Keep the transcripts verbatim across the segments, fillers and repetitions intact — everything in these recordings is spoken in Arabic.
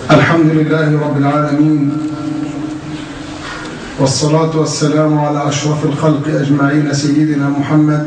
الحمد لله رب العالمين، والصلاة والسلام على أشرف الخلق أجمعين سيدنا محمد.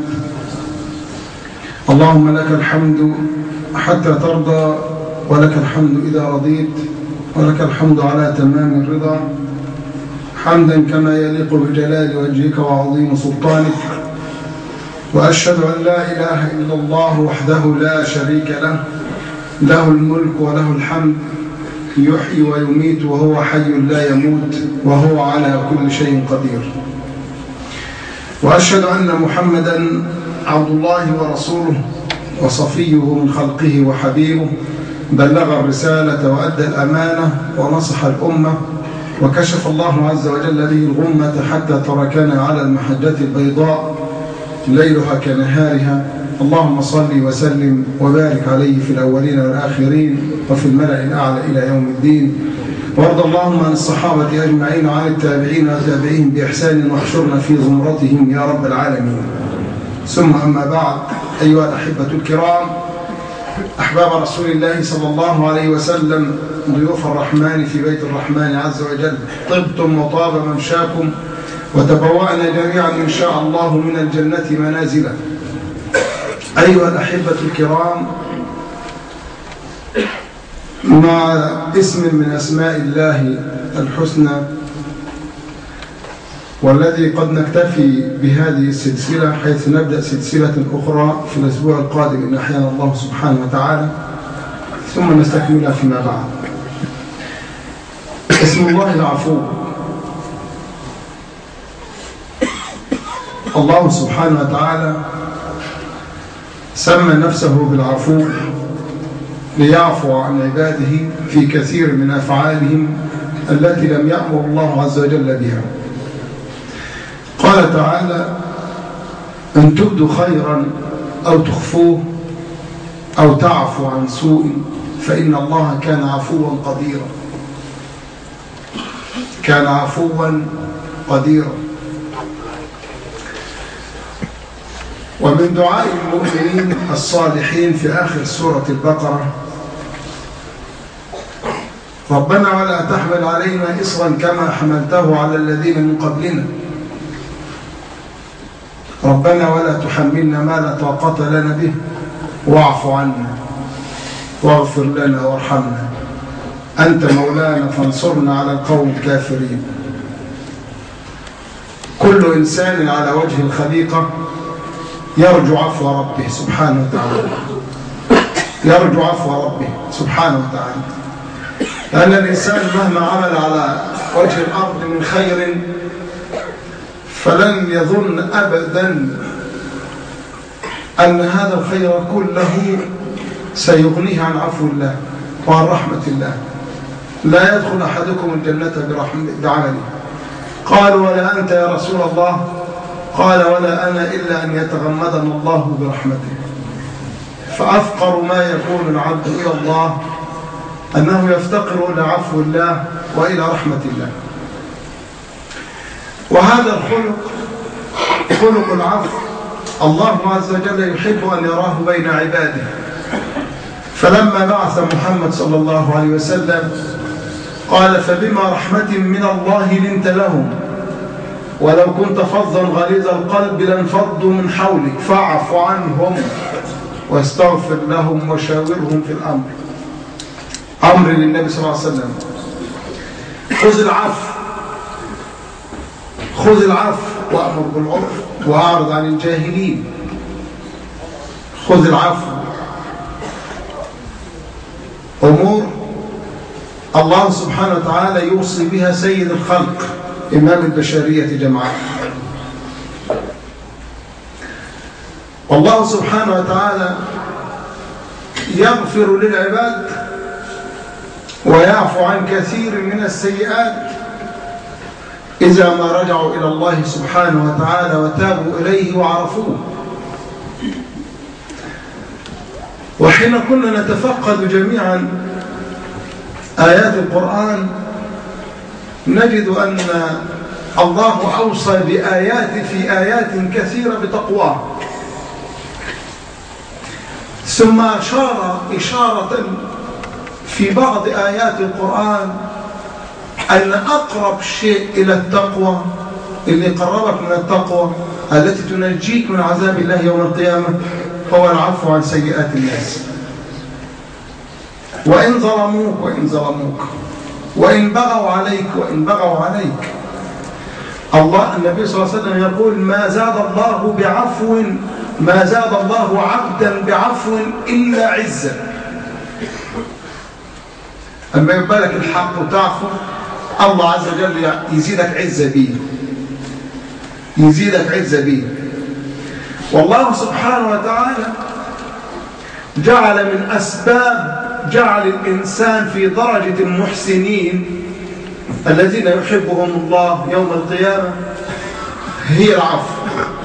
اللهم لك الحمد حتى ترضى، ولك الحمد إذا رضيت، ولك الحمد على تمام الرضا، حمدا كما يليق بجلال وجهك وعظيم سلطانك. وأشهد أن لا إله إلا الله وحده لا شريك له، له الملك وله الحمد، يحيي ويميت وهو حي لا يموت، وهو على كل شيء قدير. وأشهد أن محمدا عبد الله ورسوله وصفيه من خلقه وحبيبه، بلغ الرسالة وأدى الأمانة ونصح الأمة، وكشف الله عز وجل به الغمة حتى تركنا على المحجة البيضاء ليلها كنهارها. اللهم صل وسلم وبارك عليه في الأولين والآخرين وفي الملأ الأعلى إلى يوم الدين. وارض اللهم عن الصحابة أجمعين وعن التابعين وتابعيهم بإحسان، واحشرنا في زمرتهم يا رب العالمين. ثم أما بعد، أيها الأحبة الكرام، أحباب رسول الله صلى الله عليه وسلم، ضيوف الرحمن في بيت الرحمن عز وجل، طبتم وطاب ممشاكم، وتبوأنا جميعا إن شاء الله من الجنة منازلا. أيها الأحبة الكرام، مع اسم من أسماء الله الحسنى، والذي قد نكتفي بهذه السلسلة حيث نبدأ سلسلة أخرى في الأسبوع القادم إن أحيانا الله سبحانه وتعالى، ثم نستكملها فيما بعد. اسم الله العفو. الله سبحانه وتعالى سمى نفسه بالعفو ليعفو عن عباده في كثير من أفعالهم التي لم يأمر الله عز وجل بها. قال تعالى: أن تبدوا خيرا أو تخفوه أو تعفو عن سوء فإن الله كان عفوا قديرا. كان عفوا قديرا. ومن دعاء المؤمنين الصالحين في آخر سورة البقرة: ربنا ولا تحمل علينا إصرا كما حملته على الذين من قبلنا، ربنا ولا تحملنا ما لا طاقة لنا به، واعف عنا واغفر لنا وارحمنا، أنت مولانا فانصرنا على القوم الكافرين. كل إنسان على وجه الخليقة يرجو عفو ربه سبحانه وتعالى، يرجو عفو ربه سبحانه وتعالى، لأن الإنسان مهما عمل على وجه الأرض من خير فلن يظن أبدا أن هذا الخير كله سيغنيه عن عفو الله وعن رحمة الله. لا يدخل أحدكم الجنة بعمله. قالوا: ولا أنت يا رسول الله؟ قال: ولا أنا إلا أن يتغمدنا الله برحمته. فأفقر ما يكون العبد إلى الله أنه يفتقر إلى عفو الله وإلى رحمة الله. وهذا الخلق، خلق العفو، الله عز وجل يحب أن يراه بين عباده. فلما بعث محمد صلى الله عليه وسلم قال: فبما رحمة من الله لنت لهم، ولو كنت فظا غليظ القلب لانفضوا من حولك فاعف عنهم واستغفر لهم وشاورهم في الأمر. أمر للنبي صلى الله عليه وسلم: خذ العفو، خذ العفو وأمر بالعرف وأعرض عن الجاهلين. خذ العفو. أمور الله سبحانه وتعالى يوصي بها سيد الخلق، إمام البشرية جمعاء. والله سبحانه وتعالى يغفر للعباد ويعفو عن كثير من السيئات إذا ما رجعوا إلى الله سبحانه وتعالى وتابوا إليه وعرفوه. وحين كنا نتفقد جميعا آيات القرآن نجد أن الله أوصى بآيات في آيات كثيرة بتقواه، ثم أشار إشارة في بعض آيات القرآن أن أقرب شيء إلى التقوى اللي قربك من التقوى التي تنجيك من عذاب الله يوم القيامة هو العفو عن سيئات الناس. وإن ظلموك وإن ظلموك وإن بغوا عليك وإن بغوا عليك. الله النبي صلى الله عليه وسلم يقول ما زاد الله بعفو ما زاد الله عبدا بعفو إلا عزا. أما يبقى لك الحق وتعفو الله عز وجل يزيدك عزة بيه يزيدك عزة بيه. والله سبحانه وتعالى جعل من أسباب جعل الإنسان في درجة المحسنين الذين يحبهم الله يوم القيامة هي العفو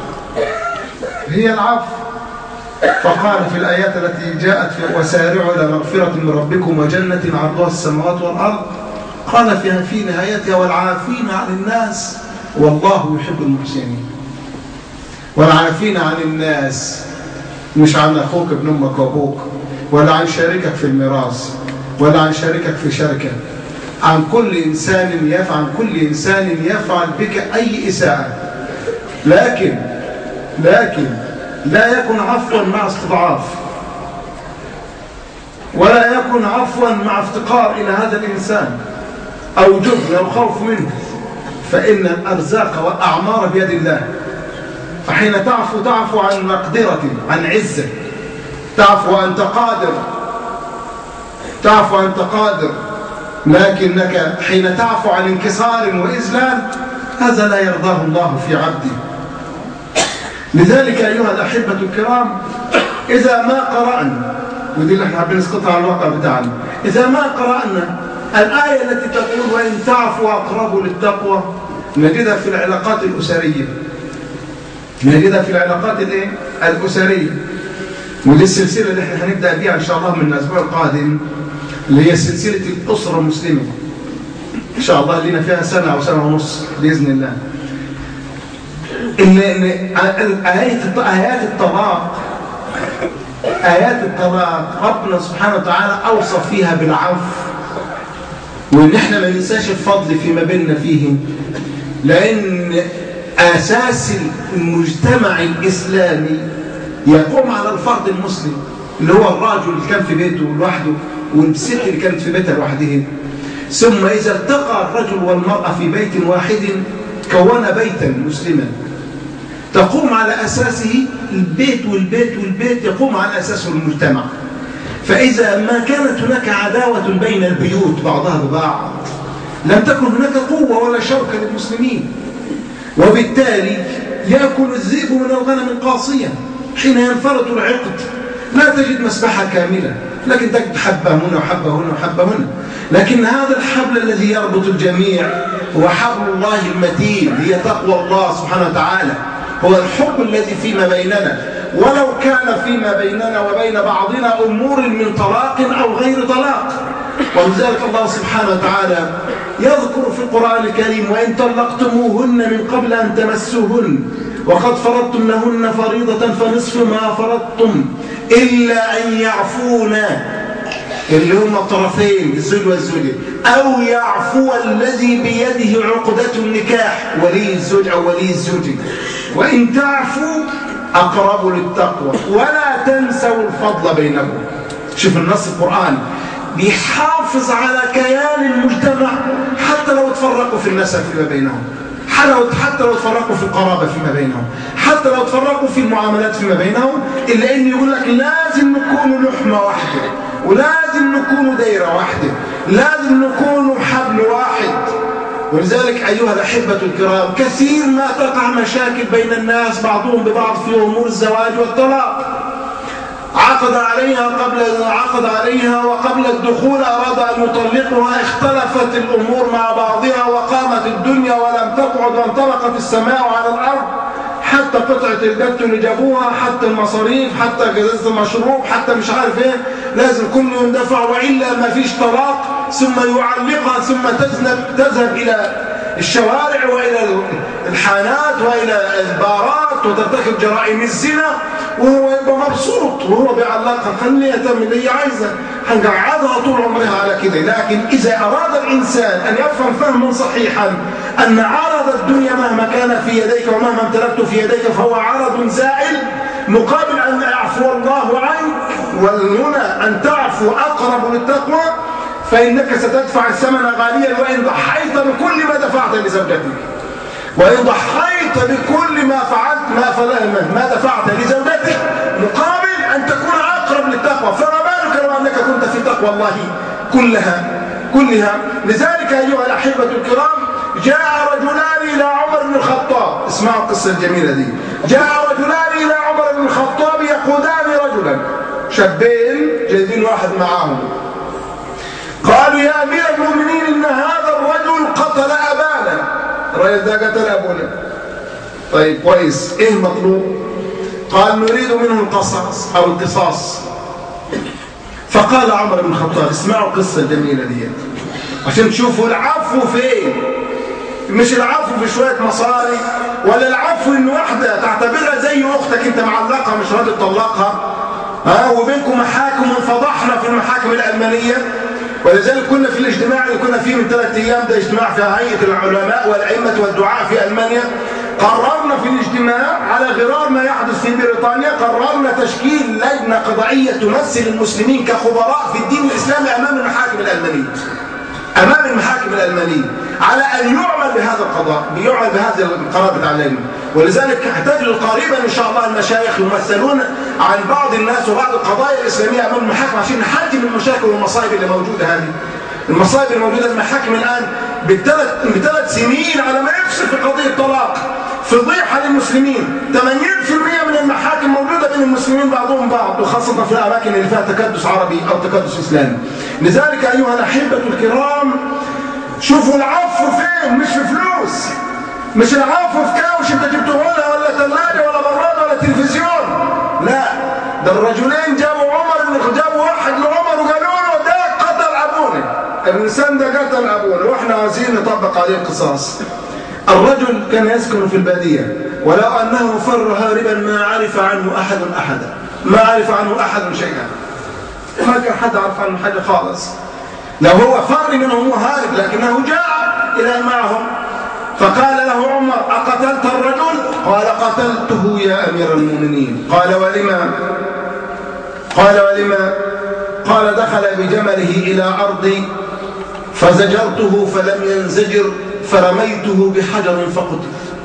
هي العفو. فقال في الآيات التي جاءت في وسارعوا إلى مغفرة من ربكم وجنة عرضها السماوات والأرض قال فيها في نهايتها والعافين عن الناس والله يحب المحسنين. والعافين عن الناس مش عن أخوك ابن أمك وأبوك ولا عن شريكك في الميراث ولا عن شريكك في شركة، عن كل إنسان يفعل عن كل إنسان يفعل بك أي إساءة. لكن لكن لا يكن عفوا مع استضعاف ولا يكن عفوا مع افتقار إلى هذا الإنسان أو جبن أو خوف منه، فإن الأرزاق والأعمار بيد الله. فحين تعفو تعفو عن مقدرة عن عزة، تعفو أنت قادر تعفو أنت قادر لكنك حين تعفو عن انكسار وإذلال هذا لا يرضاه الله في عبده. لذلك أيها الأحبة الكرام إذا ما قرأنا، ودي اللي احنا بنسقطها على الواقع بتاعنا، إذا ما قرأنا الآية التي تقول وإن تعفوا أقرب للتقوى نجدها في العلاقات الأسرية نجدها في العلاقات الايه الأسرية. ودي السلسلة اللي احنا هنبدأ بيها إن شاء الله من الأسبوع القادم اللي هي سلسلة الأسرة المسلمة إن شاء الله لنا فيها سنة أو سنة ونص بإذن الله. إن آيات آيات الطلاق آيات الطلاق ربنا سبحانه وتعالى أوصى فيها بالعفو، وإن إحنا ما ننساش الفضل فيما بيننا فيه، لأن أساس المجتمع الإسلامي يقوم على الفرد المسلم اللي هو الراجل اللي كان في بيته لوحده والست اللي كانت في بيتها لوحدها. ثم إذا التقى الرجل والمرأة في بيت واحد كون بيتا مسلما تقوم على أساسه البيت والبيت والبيت يقوم على أساسه المجتمع. فإذا ما كانت هناك عداوة بين البيوت بعضها ببعض لم تكن هناك قوة ولا شوكة للمسلمين، وبالتالي يأكل الذئب من الغنم القاصية. حين ينفرط العقد لا تجد مسبحة كاملة، لكن تجد حبة هنا وحبة هنا وحبة هنا. لكن هذا الحبل الذي يربط الجميع هو حبل الله المتين، هي تقوى الله سبحانه وتعالى، هو الحب الذي فيما بيننا. ولو كان فيما بيننا وبين بعضنا أمور من طلاق أو غير طلاق. ولذلك الله سبحانه وتعالى يذكر في القرآن الكريم وإن طلقتموهن من قبل أن تمسوهن وقد فرضتم لهن فريضة فنصف ما فرضتم إلا أن يعفونا، اللي هم الطرفين الزوج والزوجة، أو يعفو الذي بيده عقدة النكاح ولي الزوج أو ولي الزوجة، وإن تعفوا أقرب للتقوى ولا تنسوا الفضل بينكم. شوف النص القرآن بيحافظ على كيان المجتمع حتى لو تفرقوا في النسب فيما بينهم، حتى لو تفرقوا في القرابة فيما بينهم، حتى لو تفرقوا في المعاملات فيما بينهم، إلا إن يقول لك لازم نكونوا لحمة واحدة، ولازم نكونوا دايرة واحدة، لازم نكونوا حبل واحد. ولذلك أيها الأحبة الكرام كثير ما تقع مشاكل بين الناس بعضهم ببعض في أمور الزواج والطلاق. عقد عليها قبل عقد عليها وقبل الدخول أراد أن يطلقها، اختلفت الأمور مع بعضها وقامت الدنيا ولم تقعد وانطلقت السماء على الأرض، حتى قطعة البت اللي جابوها، حتى المصاريف، حتى جزازة المشروب، حتى مش عارف ايه، لازم كل يوم دفع وإلا ما فيش طلاق. ثم يعلقها ثم تذهب تذهب إلى الشوارع وإلى الحانات وإلى البارات وترتكب جرائم الزنا، وهو يبقى مبسوط وهو بيعلقها، خليها تعمل اللي هي عايزة، هنقعدها طول عمرها على كده. لكن إذا أراد الإنسان أن يفهم فهما صحيحا أن عرض الدنيا مهما كان في يديك ومهما امتلكت في يديك فهو عرض زائل، مقابل أن يعفو الله عنك، والهنا أن تعفو أقرب للتقوى، فإنك ستدفع الثمن غاليا وإن ضحيت بكل ما دفعت لزوجتك، وإن ضحيت بكل ما فعلت ما فلهمه ما دفعت لزوجتك مقابل أن تكون أقرب للتقوى، فما بالك لو أنك كنت في تقوى الله كلها كلها. لذلك أيها الأحبة الكرام، جاء رجلان إلى عمر بن الخطاب، اسمعوا القصة الجميلة دي. جاء رجلان إلى عمر بن الخطاب يقودان رجلا، شابين جايبين واحد معاهم، قالوا يا أمير المؤمنين إن هذا الرجل قتل أبانا. الرجل ده قتل أبونا. طيب كويس، إيه المطلوب؟ قال نريد منه القصاص أو القصاص. فقال عمر بن الخطاب، اسمعوا القصة الجميلة دي عشان تشوفوا العفو فين. مش العفو في شوية مصاري، ولا العفو إن واحدة تعتبرها زي أختك أنت معلقها مش راضي تطلقها، ها وبينكم محاكم وانفضحنا في المحاكم الألمانية. ولذلك كنا في الاجتماع اللي كنا فيه من ثلاثة أيام، ده اجتماع في هيئة العلماء والأئمة والدعاء في ألمانيا، قررنا في الاجتماع على غرار ما يحدث في بريطانيا، قررنا تشكيل لجنة قضائية تمثل المسلمين كخبراء في الدين الإسلامي أمام المحاكم الألمانية، أمام المحاكم الألمانية، على أن يعمل بهذا القضاء، يعمل بهذا القرار بتاع اللجنة. ولذلك تجد قريبا إن شاء الله المشايخ يمثلون عن بعض الناس وبعض القضايا الإسلامية أمام المحاكم عشان نحجم المشاكل والمصائب اللي موجودة. هذه المصائب الموجودة المحاكم الآن بثلاث بثلاث سنين على ما يفصل في قضية الطلاق، فضيحة للمسلمين. ثمانين بالمئة من المحاكم موجودة بين المسلمين بعضهم بعض، وخاصة في الأماكن اللي فيها تكدس عربي أو تكدس إسلامي. لذلك أيها الأحبة الكرام، شوفوا العفو فين، مش في فلوس، مش العفو في كاوش انت جبته لها ولا ثلاجة ولا براد ولا تلفزيون، لا، ده الرجلين جابوا عمر، جابوا واحد لعمر وقالوا له ده قتل أبونا، الإنسان ده قتل أبونا وإحنا عايزين نطبق عليه القصاص. الرجل كان يسكن في البادية، ولو أنه فر هاربا ما عرف عنه أحد أحدا، ما عرف عنه أحد شيئا، ما كان حد عرف عنه حاجة خالص. لو هو فر منهم هارب، لكنه جاء إلى معهم. فقال له عمر أقتلت الرجل؟ قال قتلته يا أمير المؤمنين. قال ولما؟ قال ولما؟ قال دخل بجمله إلى أرضي فزجرته فلم ينزجر فرميته بحجر فقتل.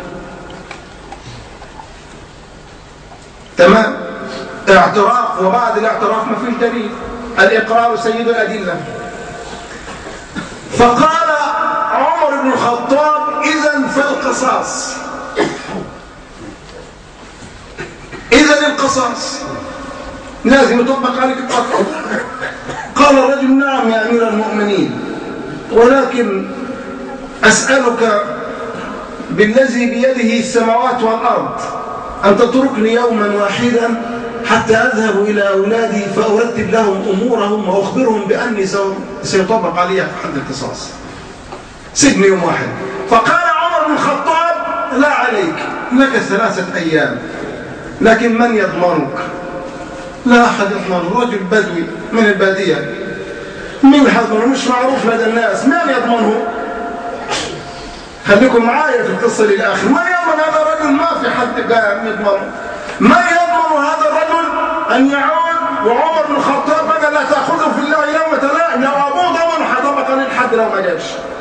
تمام؟ اعتراف، وبعد الاعتراف ما فيش دليل، الإقرار سيد الأدلة. فقال عمر بن الخطاب إذن فالقصاص، إذن القصاص لازم يطبق عليك القتل. قال الرجل نعم يا أمير المؤمنين، ولكن أسألك بالذي بيده السماوات والأرض أن تتركني يوما واحدا حتى أذهب إلى أولادي فأرتب لهم أمورهم وأخبرهم بأني سيطبق علي حد القصاص، سجن يوم واحد. فقال عمر بن الخطاب لا عليك، لك ثلاثة أيام، لكن من يضمنك؟ لا أحد يضمنه، رجل بدوي من البادية، من يضمنه؟ مش معروف لدى الناس، من يضمنه؟ خليكم معايا في القصة للآخر. من يضمن هذا الرجل؟ ما في حد قام يضمنه. من يضمن هذا الرجل أن يعود وعمر بن الخطاب قال لا تأخذه في الله لومة لائم، لو أبوه ضمن حطبق عليه الحد لو ما جاش،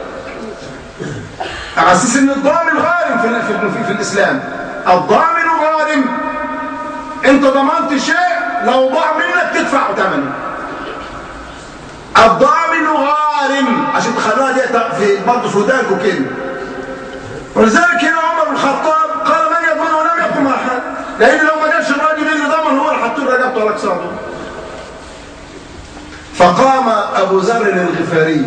على أساس إن الضامن غارم في, في, في, في الإسلام. الضامن غارم، أنت ضمنت شيء لو ضاع منك تدفع ثمنه. الضامن غارم، عشان تخلوها دي في برضه في ودانكم كده. ولذلك هنا عمر بن الخطاب قال من يضمن ولم يقم أحد، لأن لو ما جاش الراجل اللي ضمن هو اللي حطوا رقبته على كساره. فقام أبو ذر الغفاري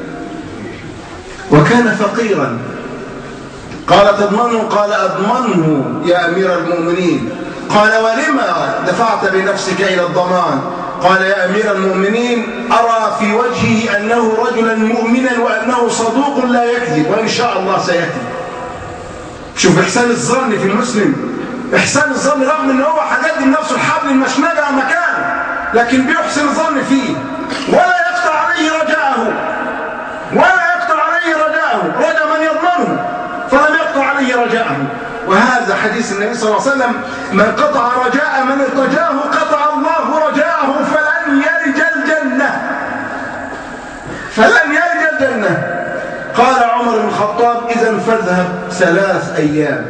وكان فقيرا، قال تضمنه؟ قال أضمنه يا أمير المؤمنين. قال ولما دفعت بنفسك إلى الضمان؟ قال يا أمير المؤمنين أرى في وجهه أنه رجلا مؤمنا وأنه صدوق لا يكذب وإن شاء الله سيكذب. شوف إحسان الظن في المسلم، إحسان الظن رغم إن هو هيقدم نفسه الحبل المشنقة مكانه، لكن بيحسن الظن فيه ولا يقطع عليه رجاءه، ولا يقطع عليه رجاءه، رجا من يضمنه فلم يقطع عليه رجاءه. وهذا حديث النبي صلى الله عليه وسلم: من قطع رجاء من ارتجاه قطع الله رجاءه فلن يلج الجنة، فلن يلج الجنة. قال عمر بن الخطاب: إذن فاذهب ثلاث أيام،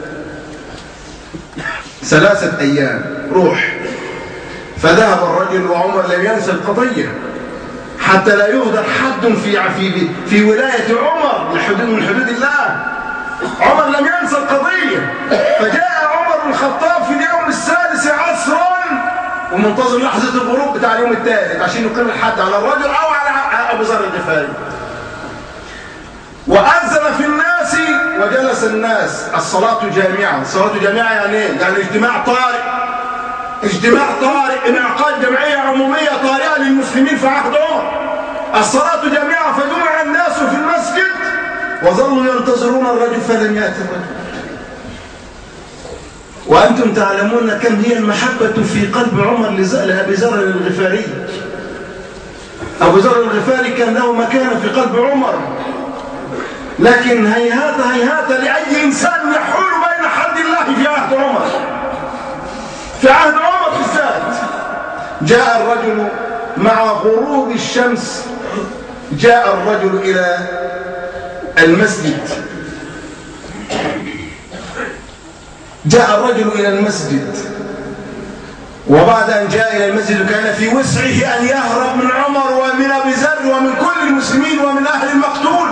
ثلاثة أيام روح. فذهب الرجل وعمر لم ينسى القضية حتى لا يهدر حد في في في ولاية عمر من حدود الله. عمر لم ينسى القضية، فجاء عمر بن الخطاب في اليوم السادس عصرا ومنتظر لحظة الغروب بتاع اليوم الثالث عشان يقيم الحد على الرجل أو على أبو ذر الغفاري. وأذن في الناس وجلس الناس. الصلاة جامعة. الصلاة جامعة يعني ايه؟ يعني اجتماع طارئ، اجتماع طارئ، انعقاد جمعية عمومية طارئة للمسلمين في عهد عمر. الصلاة جامعة، فجمع الناس في المسجد وظلوا ينتظرون الرجل فلم يأتي الرجل. وأنتم تعلمون كم هي المحبة في قلب عمر لأبي ذر الغفاري. أبو ذر الغفاري كان له مكانة في قلب عمر، لكن هيهات هيهات لأي إنسان يحول بين حد الله في عهد عمر، في عهد عمر بالذات. جاء الرجل مع غروب الشمس، جاء الرجل إلى المسجد، جاء الرجل إلى المسجد وبعد أن جاء إلى المسجد كان في وسعه أن يهرب من عمر ومن أبي ذر ومن كل المسلمين ومن أهل المقتول.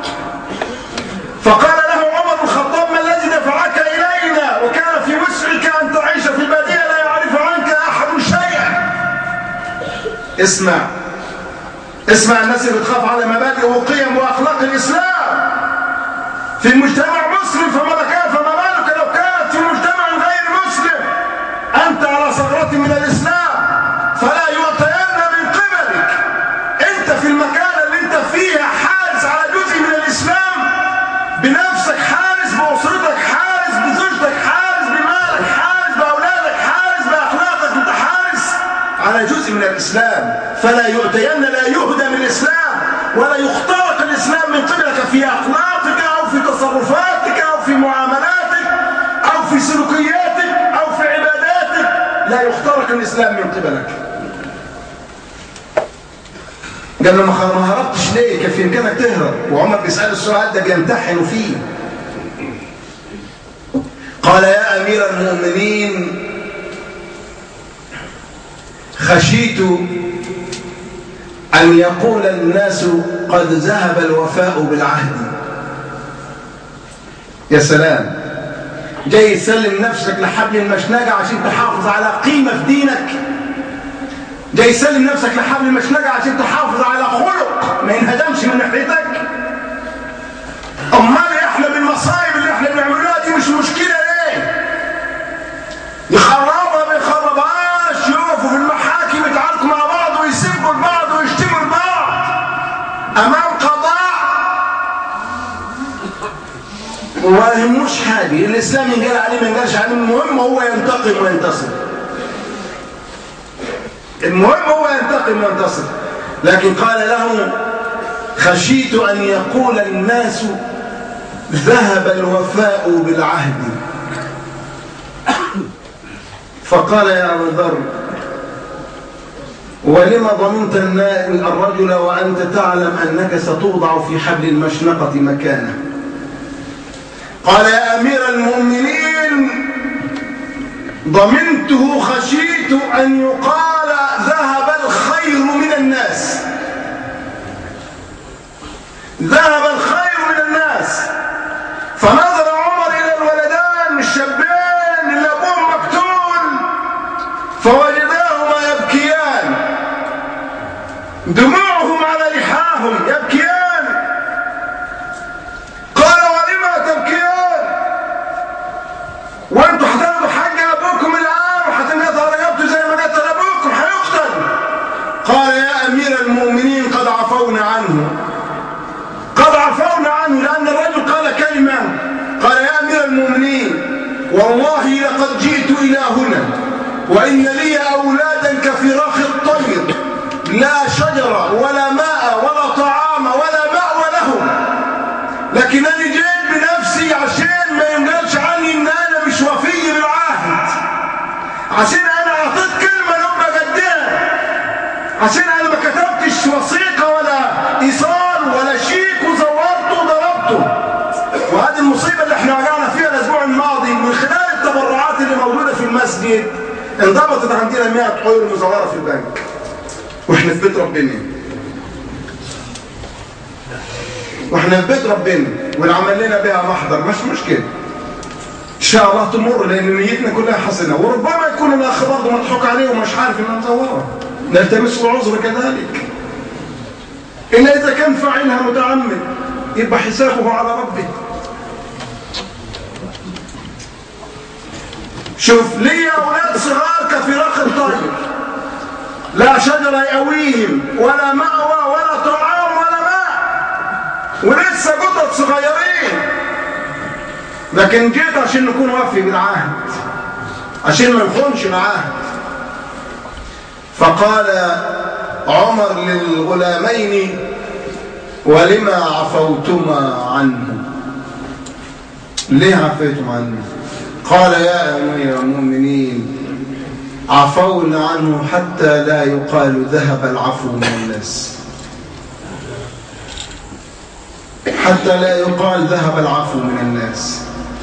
فقال له عمر بن الخطاب: ما الذي دفعك إلينا وكان في وسعك أن تعيش في البادية لا يعرف عنك أحد شيئا؟ اسمع اسمع الناس اللي بتخاف على مبادئ وقيم وأخلاق الإسلام في مجتمع مسلم، فما بالك لو كانت في مجتمع غير مسلم. أنت على ثغرة من الإسلام فلا يعطين من قبلك. أنت في المكان اللي أنت فيه حارس على جزء من الإسلام، بنفسك حارس، بأسرتك حارس، بزوجتك حارس، بمالك حارس، بأولادك حارس، بأخلاقك أنت حارس على جزء من الإسلام. فلا يعطين، لا يهدم الإسلام ولا يخترق الإسلام من قبلك في أخلاقك أو في تصرفاتك أو في معاملاتك أو في سلوكياتك أو في عباداتك. لا يخترق الإسلام من قبلك. قال له: ما هربتش ليه؟ كان في إمكانك تهرب. وعمر بيسأل السؤال ده بيمتحنوا فيه. قال: يا أمير المؤمنين، خشيت أن يقول الناس قد ذهب الوفاء بالعهد. يا سلام، جاي تسلم نفسك لحبل المشنقة عشان تحافظ على قيمة في دينك، جاي تسلم نفسك لحبل المشنقة عشان تحافظ على خلق ما ينهدمش من ناحيتك. أمال احنا بالمصايب اللي احنا بنعملوها دي مش مشكلة ليه؟ يخربها ما يخربهاش، يقفوا في المحاكم يتعاركوا مع بعض ويسبوا لبعض ويشتموا لبعض أمام قضاء وما يهموش حاجة. الإسلام ينقال عليه ما ينقالش عليه، المهم هو ينتقم وينتصر، المهم هو ينتقم وينتصر. لكن قال له: خشيت أن يقول الناس ذهب الوفاء بالعهد. فقال: يا أبا ذر، ولما ضمنت الرجل وأنت تعلم أنك ستوضع في حبل المشنقة مكانه؟ قال: يا أمير المؤمنين، ضمنته خشيت أن يقال ذهب الخير من الناس، ذهب الخير من الناس. فنظر عمر إلى الولدان الشابين اللي أبوهم مقتول فوجداهما يبكيان، دموعهم على لحاهم يبكيان. قال: ولما تبكيان وانتوا هتاخدوا حق ابوكم الان وهتنقطع رقبته زي ما قتل ابوكم، هيقتل. قال: يا امير المؤمنين، قد عفونا عنه، قد عفونا عنه. لان الرجل قال كلمه، قال: يا امير المؤمنين، والله لقد جئت إلى هنا وإن لي أولادا كفراخ الطير، لا شجرة ولا ماء ولا طعام ولا مأوى لهم، لكنني جئت بنفسي عشان ما ينقلش عني إن أنا مش وفي بالعهد، عشان أنا أعطيت كلمة لما قدها، عشان أنا ما كتبتش وثيقة ولا إيصال ولا شيك وزورته وضربته. وهذه المصيبة اللي احنا وقعنا فيها الأسبوع الماضي من خلال التبرعات اللي موجودة في المسجد. انضبطت عندنا مئة عيور مزورة في البنك واحنا في بيت ربنا، واحنا في بيت ربنا ونعمل لنا بها محضر، مش مشكلة ان شاء الله تمر، لان نيتنا كلها حسنة، وربما يكون الاخ برضه مضحوك عليه ومش عارف انها مزورة، نلتمس العذر كذلك. الا اذا كان فاعلها متعمد يبقى حسابه على ربه. شوف، لي أولاد صغار كفراخ الطير، لا شجرة يأويهم ولا مأوى ولا طعام ولا ماء، ولسه قطط صغيرين، لكن جيت عشان نكون وفي بالعهد، عشان ما نخونش العهد. فقال عمر للغلامين: ولما عفوتما عنه؟ ليه عفيتم عنه؟ قال: يا أمير المؤمنين، عفونا عنه حتى لا يقال ذهب العفو من الناس، حتى لا يقال ذهب العفو من الناس،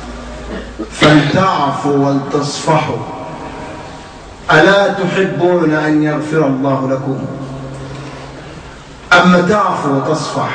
فلتعفوا ولتصفحوا، ألا تحبون أن يغفر الله لكم؟ أما تعفو وتصفح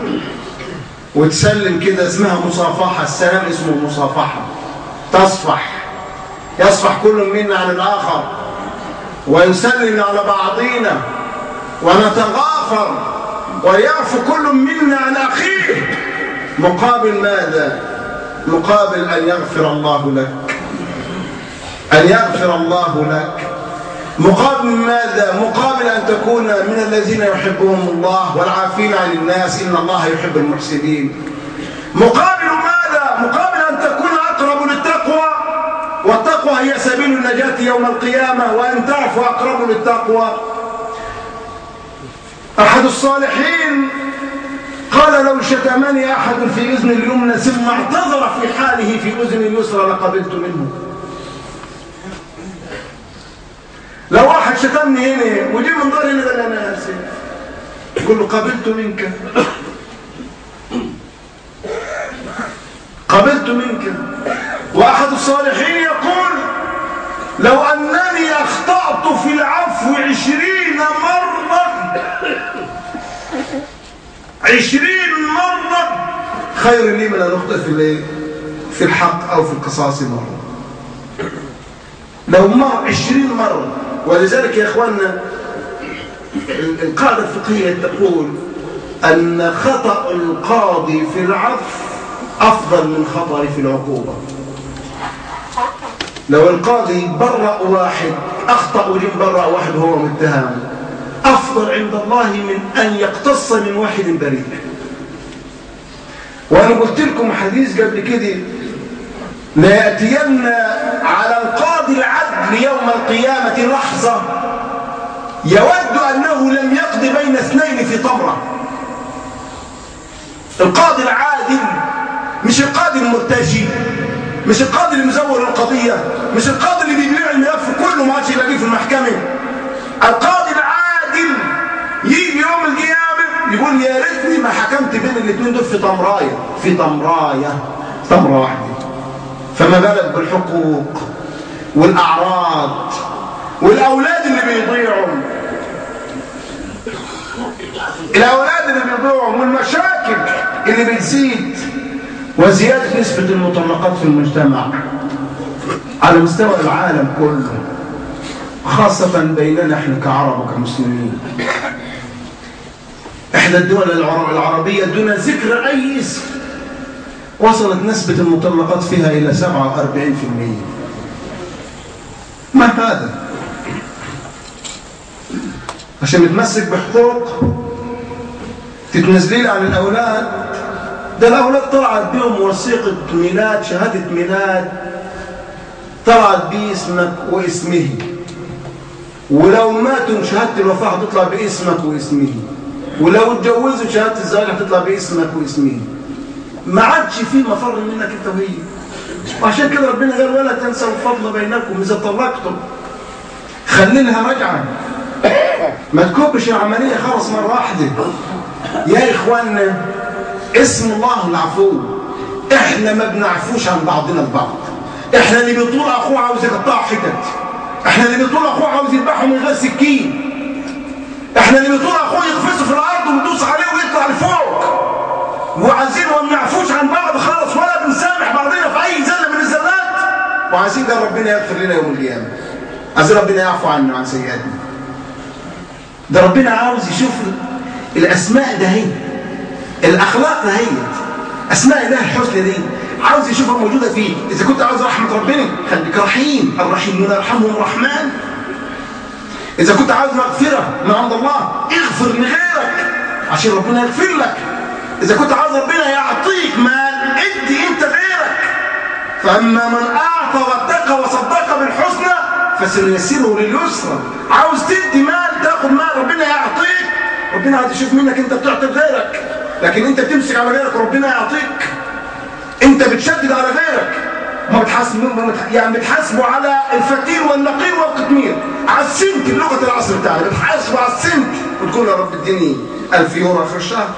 وتسلم كده اسمها مصافحة، السلام اسمه مصافحة، تصفح، يصفح كل منا عن الآخر ونسلم على بعضينا ونتغافر ويعفو كل منا عن أخيه، مقابل ماذا؟ مقابل أن يغفر الله لك، أن يغفر الله لك. مقابل ماذا؟ مقابل أن تكون من الذين يحبهم الله والعافين عن الناس، إن الله يحب المحسنين. مقابل ماذا؟ مقابل أن تكون أقرب للتقوى، والتقوى هي سبيل النجاة يوم القيامة، وأن تعفو أقرب للتقوى. أحد الصالحين قال: لو شتمني أحد في أذن اليمنى ثم اعتذر في حاله في أذن اليسرى لقبلت منه. لو واحد شتمني هنا وجي من ضهري هنا قال: أنا آسف، يقول له: قبلت منك، قبلت منك. وأحد الصالحين يقول: لو أنني أخطأت في العفو عشرين مرة، عشرين مرة خير لي من أن أخطئ في في الحق أو في القصاص مرة. لو مر عشرين مرة. ولذلك يا إخواننا القاعدة الفقهية تقول أن خطأ القاضي في العفو أفضل من خطأه في العقوبة. لو القاضي برأ واحد، أخطأ وجب برأ واحد وهو متهم، أفضل عند الله من أن يقتص من واحد بريء. وأنا قلت لكم حديث قبل كده: لا يأتين على القاضي العدل يوم القيامة لحظة يود أنه لم يقض بين اثنين في طمرة. القاضي العادل مش القاضي المرتجي، مش القاضي اللي مزور القضية، مش القاضي اللي بيبيع الملف كله ما عادش يلاقيه في المحكمة. القاضي العادل يجي يوم القيامة يقول: يا ريتني ما حكمت بين الاثنين دول في طمراية، في طمراية، طمرة واحدة. فما بالك بالحقوق والأعراض والأولاد اللي بيضيعوا، الأولاد اللي بيضيعوا والمشاكل اللي بتزيد، وزيادة نسبة المطلقات في المجتمع على مستوى العالم كله، خاصة بيننا احنا كعرب وكمسلمين. احدى الدول العربية دون ذكر أي اسم وصلت نسبة المطلقات فيها إلى سبعة وأربعين بالمئة. ما هذا؟ عشان نتمسك بحقوق تتنزلين عن الأولاد. ده الأولاد طلعت بهم وثيقة ميلاد، شهادة ميلاد، طلعت باسمك واسمه، ولو ماتوا شهادة الوفاة هتطلع باسمك واسمه، ولو اتجوزوا شهادة الزواج هتطلع باسمك واسمه. ما عادش فيه مفر منك انت وهي. وعشان كده ربنا قال ولا تنسوا الفضل بينكم اذا طلقتم. خلي لها رجعه، ما تكبش العمليه خلص مره واحده. يا اخواننا اسم الله العفو، احنا ما بنعفوش عن بعضنا البعض. احنا اللي بيطول اخوه عاوز يقطعه حتت، احنا اللي بيطول اخوه عاوز يذبحه من غير سكين، احنا اللي بيطول اخوه يخفسه في الارض وندوس عليه ويطلع لفوق، وعايزين وما بنعفوش عن بعض خالص ولا بنسامح بعضنا في اي زله من الزلات، وعايزين ده ربنا يغفر لنا يوم القيامه، عايزين ربنا يعفو عنا وعن سيئاتنا. ده ربنا عاوز يشوف الاسماء ده هي، الاخلاق ده هي، اسماء الله الحسنى دي عاوز يشوفها موجوده فيك. اذا كنت عاوز رحمه ربنا خليك رحيم، الرحيمون يرحمهم الرحمن. اذا كنت عاوز مغفره من عند الله اغفر لغيرك عشان ربنا يغفر لك. اذا كنت عاوز ربنا يعطيك مال ادي انت غيرك. فاما من اعطى واتقى وصدق بالحسنى فسنيسره لليسرى. عاوز تدي مال تاخد مال ربنا يعطيك، ربنا عاوز يشوف منك انت بتعطي غيرك، لكن انت بتمسك على غيرك وربنا يعطيك. انت بتشدد على غيرك، ما بتحاسب يعني بتحاسبه على الفقير والنقير والقطمير، على السنت بلغه العصر بتاعنا، بتحاسبه على السنت وتقول يا رب اديني ألف يورو اخر الشهر.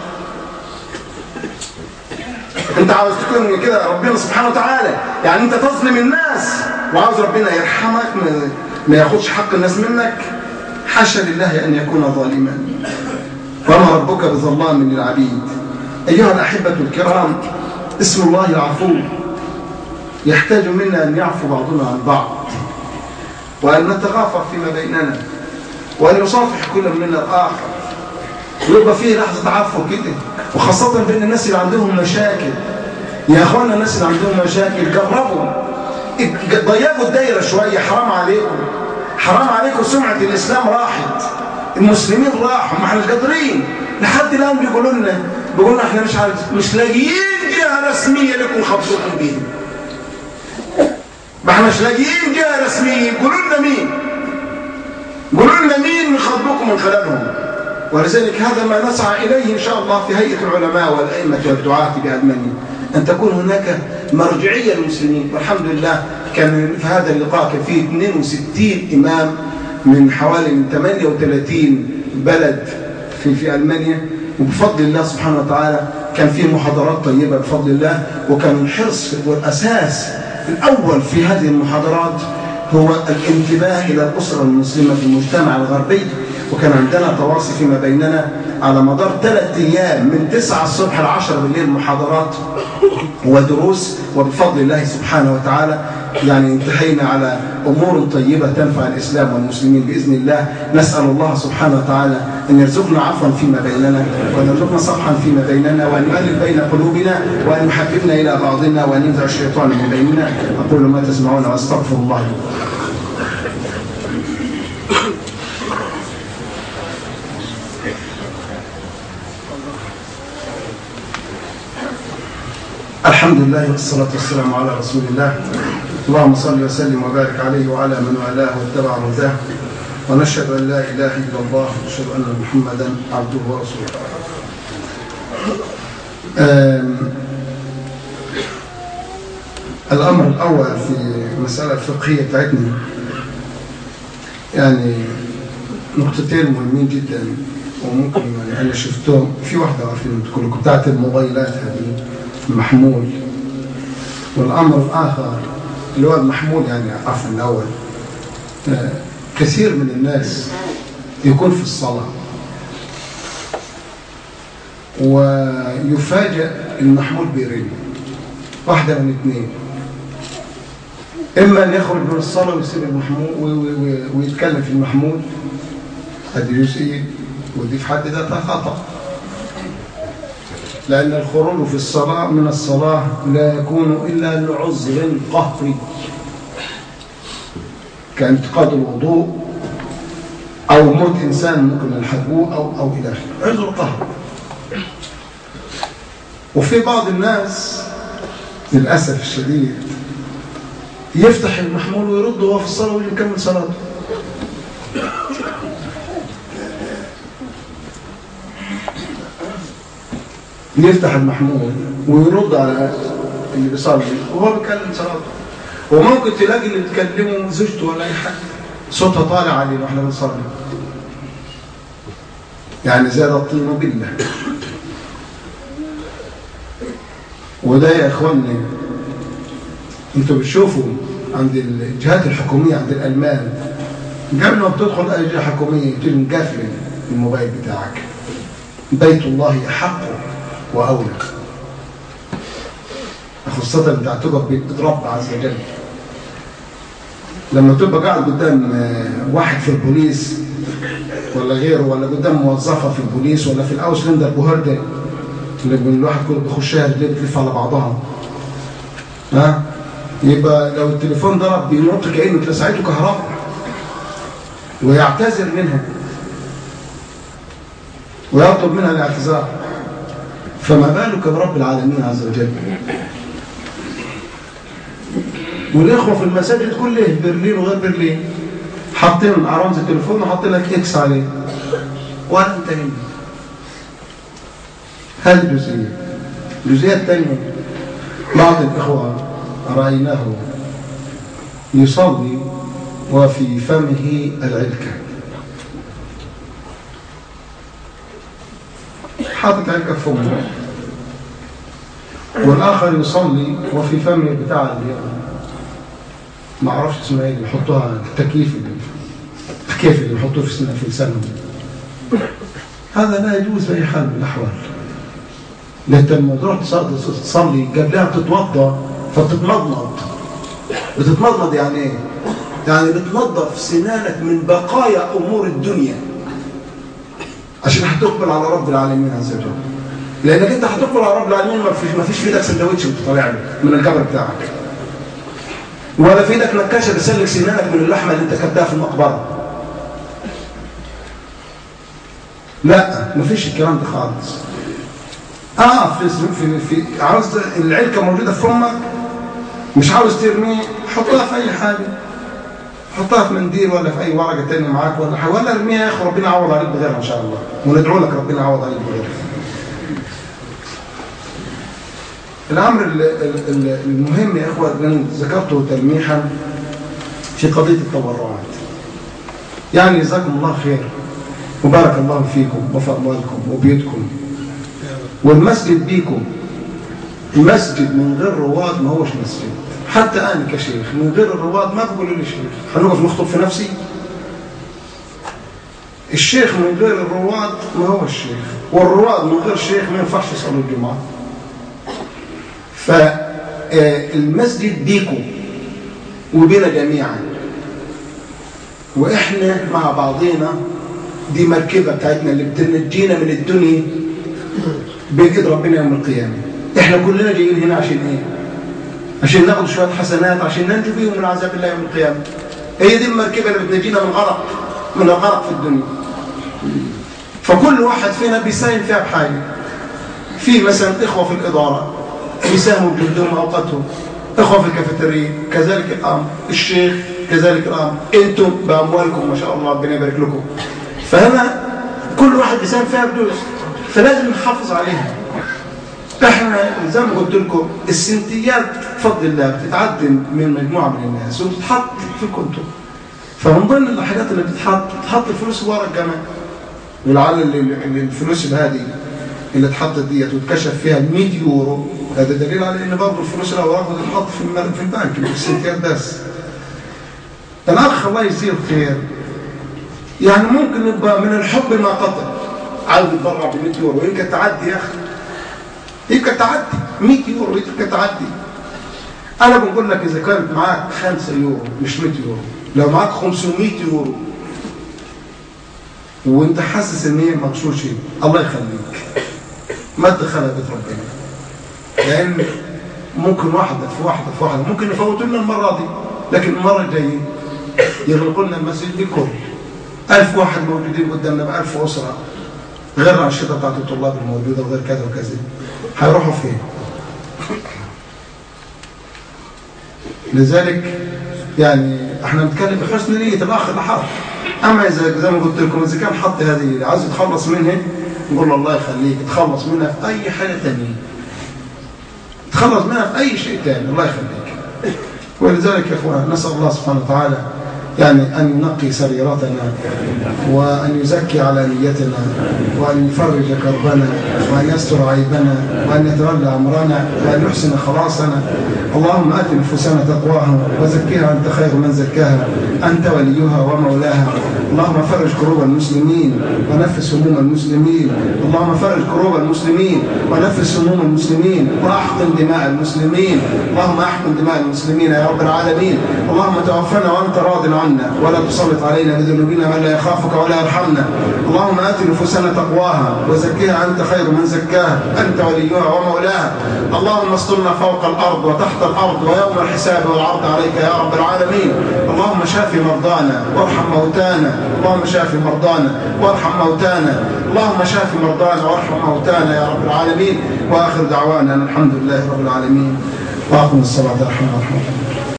انت عاوز تكون كده ربنا سبحانه وتعالى، يعني انت تظلم الناس وعاوز ربنا يرحمك ما ياخدش حق الناس منك. حاشا لله ان يكون ظالما، وما ربك بظلام للعبيد. ايها الاحبه الكرام، اسم الله العفو يحتاج منا ان يعفو بعضنا عن بعض، وان نتغافر فيما بيننا، وان يصافح كل منا الاخر، ويبقى فيه لحظه عفو كده، وخاصه بين الناس اللي عندهم مشاكل. يا اخوانا الناس اللي عندهم مشاكل جربوا ضيقوا الدايره شويه، حرام عليكم، حرام عليكم. سمعه الاسلام راحت، المسلمين راحوا، ما احنا مش قادرين. لحد الان بيقولوا لنا بيقولوا لنا احنا مش عارف مش لاقيين جهه رسميه لكم خبطوكم بيها. ما احنا مش لاقيين جهه رسميه، قولوا لنا مين؟ قولوا لنا مين نخاطبكم من خلالهم. ولذلك هذا ما نسعى اليه ان شاء الله في هيئه العلماء والائمه والدعاه بألمانيا، ان تكون هناك مرجعيه للمسلمين. والحمد لله كان في هذا اللقاء كان فيه اثنين وستين امام من حوالي ثمانية وثلاثين بلد في في ألمانيا، وبفضل الله سبحانه وتعالى كان فيه محاضرات طيبة بفضل الله. وكان الحرص والأساس الأول في هذه المحاضرات هو الانتباه إلى الأسرة المسلمة في المجتمع الغربي. وكان عندنا تواصي فيما بيننا على مدار ثلاث أيام من تسعة الصبح لعشرة بالليل، محاضرات ودروس، وبفضل الله سبحانه وتعالى يعني انتهينا على أمور طيبة تنفع الإسلام والمسلمين بإذن الله. نسأل الله سبحانه وتعالى أن يرزقنا عفوا فيما بيننا، وأن يرزقنا صفحا فيما بيننا، وأن يؤلف بين قلوبنا، وأن يحببنا إلى بعضنا، وأن ينزع الشيطان من بيننا. أقول ما تسمعون وأستغفر الله. الحمد لله والصلاة والسلام على رسول الله. اللهم صل وسلم وبارك عليه وعلى من والاه واتبع هداه، ونشهد أن لا إله إلا الله ونشهد أن محمدا عبده ورسوله. الأمر الأول في المسألة الفقهية بتاعتنا يعني نقطتين مهمين جدا، وممكن يعني أنا شفتهم في واحدة عارفين كلكم بتاعت الموبايلات هذه المحمول، والأمر الآخر اللي هو المحمول يعني عفوا الأول. كثير من الناس يكون في الصلاة ويفاجأ المحمول بيرن، واحدة من اثنين، إما أن يخرج من الصلاة ويسيب المحمول ويتكلم في المحمول، هذه جزئية، ودي في حد ذاتها خطأ، لأن الخروج في الصلاة من الصلاة لا يكون إلا لعذر قهري كانتقاد الوضوء أو موت إنسان ممكن الحجوه أو أو إلى آخره، عذر قهري. وفي بعض الناس للأسف الشديد يفتح المحمول ويرد وهو في الصلاة ويجي يكمل صلاته. يفتح المحمول ويرد على اللي بيصلي وهو بيكلم صلاته. وممكن تلاقي اللي بتكلمه زوجته ولا اي حاجه صوتها طالع عليه واحنا بنصلي، يعني زاد الطين بالله. وده يا اخواني انتوا بتشوفوا عند الجهات الحكوميه، عند الالمان قبل ما بتدخل اي جهه حكوميه تيجي مقفل الموبايل بتاعك. بيت الله احق واولى، خاصه بتاع تقف بيت رب عز وجل. لما تبقى قاعد قدام واحد في البوليس ولا غيره، ولا قدام موظفه في البوليس ولا في الاوسلندر بوهرده اللي الواحد كله بيخشها رجليه بتلف على بعضها، ها يبقى لو التليفون ضرب بينط كانه اتلسعته كهرباء ويعتذر منها ويطلب منها الاعتذار، فما بالك برب العالمين عز وجل. والاخوه في المساجد كله برلين وغير برلين حاطين على رمز التليفون وحاطين لك اكس عليه ولا انتهينا. هذه الجزئيه. الجزئيه الثانيه، بعض الاخوه رايناه يصلي وفي فمه العلكه، حاطط علكه في فمه، والاخر يصلي وفي فمه بتاع اللي ما اعرفش اسمها ايه اللي يحطوها التكييف، التكييف اللي يحطوه في سنه في لسانهم. هذا لا يجوز باي حال من الاحوال. لأنت لما تروح تصلي قبلها بتتوضا فبتتمضمض. بتتمضمض يعني ايه؟ يعني بتنظف سنانك من بقايا امور الدنيا عشان هتقبل على رب العالمين عز وجل. لانك انت هتقبل على رب العالمين ما فيش ما فيش في ايدك سندوتش وانت طالع له من القبر بتاعك، ولا في ايدك نكاشه بتسلك سنانك من اللحمه اللي انت كبتها في المقبره. لا مفيش الكلام ده خالص. اه في في, في عاوز العلكه موجوده في فمك مش عاوز ترميه، حطها في اي حاجه، حطها في منديل ولا في اي ورقه ثانيه معاك ولا حاجه، ولا ارميها يا اخي ربنا يعوض عليك بغيرها ان شاء الله، وندعو لك ربنا يعوض عليك بغيرها. الامر المهم يا اخوه اللي ذكرته تلميحا في قضيه التبرعات، يعني جزاكم الله خير وبارك الله فيكم وفي اموالكم وبيوتكم، والمسجد بيكم. المسجد من غير رواد ما هوش مسجد. حتى انا كشيخ من غير الرواد ما بقولوا لي شيخ، هنوقف نخطب في نفسي. الشيخ من غير الرواد ما هو الشيخ، والرواد من غير الشيخ ما ينفعش يصلوا الجمعه. فالمسجد بيكم وبنا جميعا، واحنا مع بعضينا. دي مركبه بتاعتنا اللي بتنجينا من الدنيا بإيد ربنا يوم القيامه. احنا كلنا جايين هنا عشان ايه؟ عشان ناخد شويه حسنات عشان ننجو بيهم من عذاب الله يوم القيامه. هي دي المركبه اللي بتنجينا من غرق من الغرق في الدنيا. فكل واحد فينا بيساهم فيها بحاجه. في مثلا اخوه في الاداره بيساهموا بجهدهم واوقاتهم، اخوه في الكافيتيريا كذلك الامر، الشيخ كذلك الامر، انتم باموالكم ما شاء الله ربنا يبارك لكم. فهنا كل واحد بيساهم فيها بدوس، فلازم نحافظ عليها. احنا زي ما قلت لكم السنتيات بفضل الله بتتعدى من مجموعه من الناس وبتتحط في كنتم. فمن ضمن الحاجات اللي بتتحط تحط الفلوس ورا كمان. ولعل الفلوس هذه اللي اتحطت ديت واتكشف فيها مية يورو، هذا دليل على ان برضه الفلوس الاوراق بتتحط في في البنك مش السنتيات بس. الاخ الله يجزيه الخير يعني ممكن يبقى من الحب ما قطع عاوز يتبرع ب مية يورو، يمكن تعدي يا اخي، يمكن تعدي مية يورو، يمكن تعدي. انا بقول لك اذا كانت معاك خمسة يورو مش مية يورو، لو معاك خمسمية يورو وانت حاسس ان هي مغشوشه، الله يخليك ما تدخلها بيت ربنا. لان ممكن واحده في واحده في واحده ممكن يفوتوا لنا المره دي، لكن المره الجايه يغلقوا لنا المسجد بكل ألف واحد موجودين قدامنا بألف أسرة، غير الأنشطة بتاعت الطلاب الموجودة وغير كذا وكذا، هيروحوا فين؟ لذلك يعني احنا بنتكلم بحسن نية الأخ اللي حط. أما إذا زي ما قلت لكم إذا كان حط هذه عايز يتخلص منها نقول له الله يخليك تخلص منها في أي حاجة ثانية، تخلص منها في أي شيء ثاني الله يخليك. ولذلك يا إخوان نسأل الله سبحانه وتعالى يعني أن ينقي سريرتنا وأن يزكي علانيتنا وأن يفرج كربنا وأن يستر عيبنا وأن يتولى أمرنا وأن يحسن خلاصنا. اللهم آت نفوسنا تقواها وزكيها أنت خير من زكاها أنت وليها ومولاها. اللهم فرج كروب المسلمين ونفس هموم المسلمين. اللهم فرج كروب المسلمين ونفس هموم المسلمين وأحقن دماء المسلمين. اللهم أحقن دماء المسلمين يا رب العالمين. اللهم توفنا وأنت راض عنا ولا تسلط علينا بذنوبنا من لا يخافك ولا يرحمنا. اللهم آت نفوسنا تقواها وزكيها أنت خير من زكاها أنت وليها ومولاها. اللهم استرنا فوق الأرض وتحت الأرض ويوم الحساب والعرض عليك يا رب العالمين. اللهم شافي مرضانا وارحم موتانا. اللهم شافي مرضانا وارحم موتانا. اللهم شافي مرضانا وارحم موتانا يا رب العالمين. وآخر دعوانا الحمد لله رب العالمين. وأقم الصلاة يا رحمة الله.